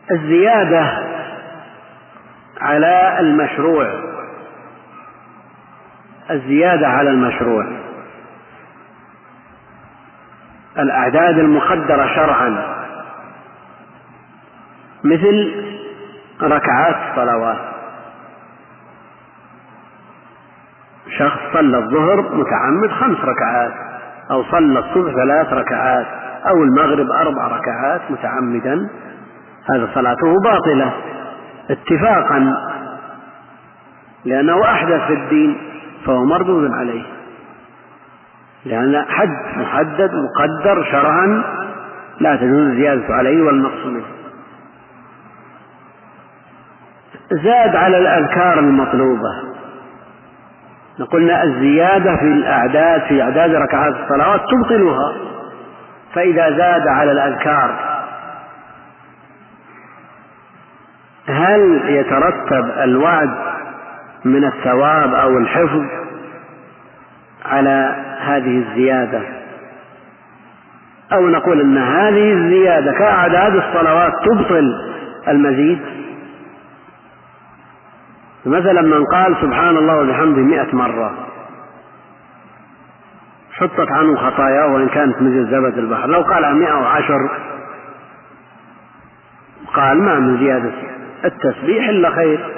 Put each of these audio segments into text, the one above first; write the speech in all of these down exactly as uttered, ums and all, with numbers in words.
الزيادة على المشروع الزيادة على المشروع الأعداد المقدرة شرعا، مثل ركعات الصلوات. شخص صلى الظهر متعمد خمس ركعات، أو صلى الصبح ثلاث ركعات، أو المغرب أربع ركعات متعمدا، هذا صلاته باطلة اتفاقا، لأنه أحدث في الدين فهو مردود عليه، لأن حد محدد مقدر شرعا لا تجوز الزيادة عليه والنقص منه. زاد على الأذكار المطلوبة، قلنا الزيادة في الأعداد في أعداد ركعات الصلوات تبطلها، فإذا زاد على الأذكار هل يترتب الوعد من الثواب أو الحفظ على هذه الزيادة، أو نقول أن هذه الزيادة كأعداد الصلوات تبطل المزيد؟ مثلا من قال سبحان الله وبحمده مئة مرة حطت عنه خطاياه وإن كانت مثل زبد البحر، لو قال مئة وعشر قال ما من زيادة التسبيح إلا خير،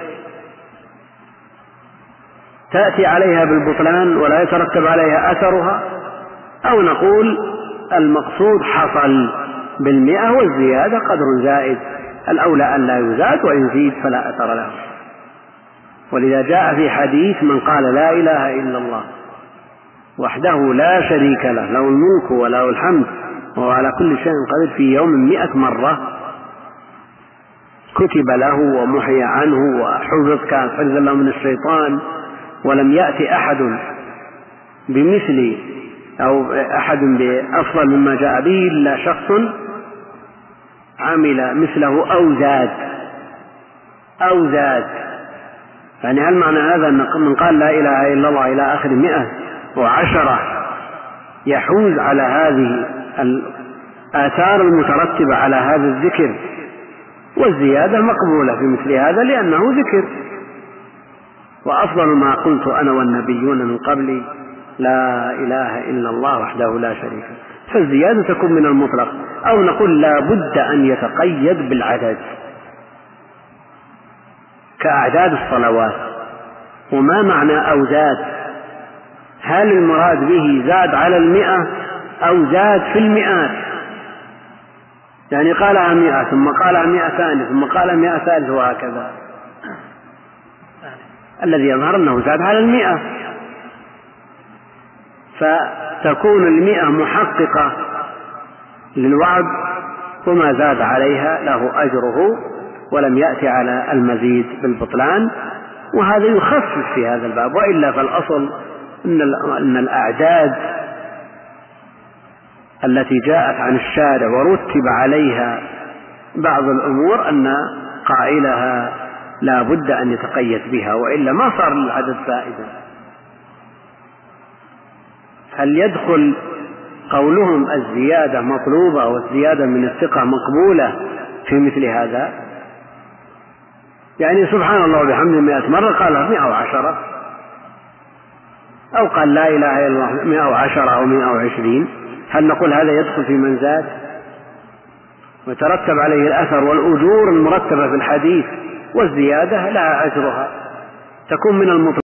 تأتي عليها بالبطلان ولا يترتب عليها أثرها، أو نقول المقصود حصل بالمئة والزيادة قدر زائد، الأولى أن لا يزاد، وإن زيد فلا أثر له. ولذا جاء في حديث من قال لا إله إلا الله وحده لا شريك له له الملك وله الحمد وهو على كل شيء قدير في يوم مئة مرة كتب له ومحي عنه وحفظ، كان حفظا له من الشيطان، ولم يأتي أحد بمثل أو أحد بأفضل مما جاء به إلا شخص عمل مثله أو زاد أو زاد. يعني هل معنى هذا أن من قال لا إله إلا الله إلى آخر مئة وعشرة يحوز على هذه الآثار المترتبة على هذا الذكر، والزيادة مقبولة في مثل هذا لأنه ذكر؟ وأفضل ما قلت أنا والنبيون من قبلي لا إله إلا الله وحده لا شريك له، فالزيادة تكون من المطلق، أو نقول لا بد أن يتقيد بالعدد كأعداد الصلوات. وما معنى أو زاد؟ هل المراد به زاد على المئة أو زاد في المئات؟ يعني قالها مئة ثم قالها مئة ثانية ثم قالها مئة ثالثة وهكذا، الذي يظهر أنه زاد على المئة، فتكون المئة محققة للوعد، وما زاد عليها له أجره ولم يأتي على المزيد بالبطلان، وهذا يخفف في هذا الباب. وإلا فالأصل أن الأعداد التي جاءت عن الشارع ورتب عليها بعض الأمور أن قائلها لا بد أن يتقيد بها، وإلا ما صار للعدد فائدة. هل يدخل قولهم الزيادة مطلوبة والزيادة من الثقة مقبولة في مثل هذا؟ يعني سبحان الله وبحمده مئة مرة قال مئة وعشرة، أو قال لا إله إلا الله مئة وعشرة أو مئة وعشرين، هل نقول هذا يدخل في من زاد وترتب عليه الأثر والأجور المرتبة في الحديث، والزيادة لا أجرها تكون من المطلق؟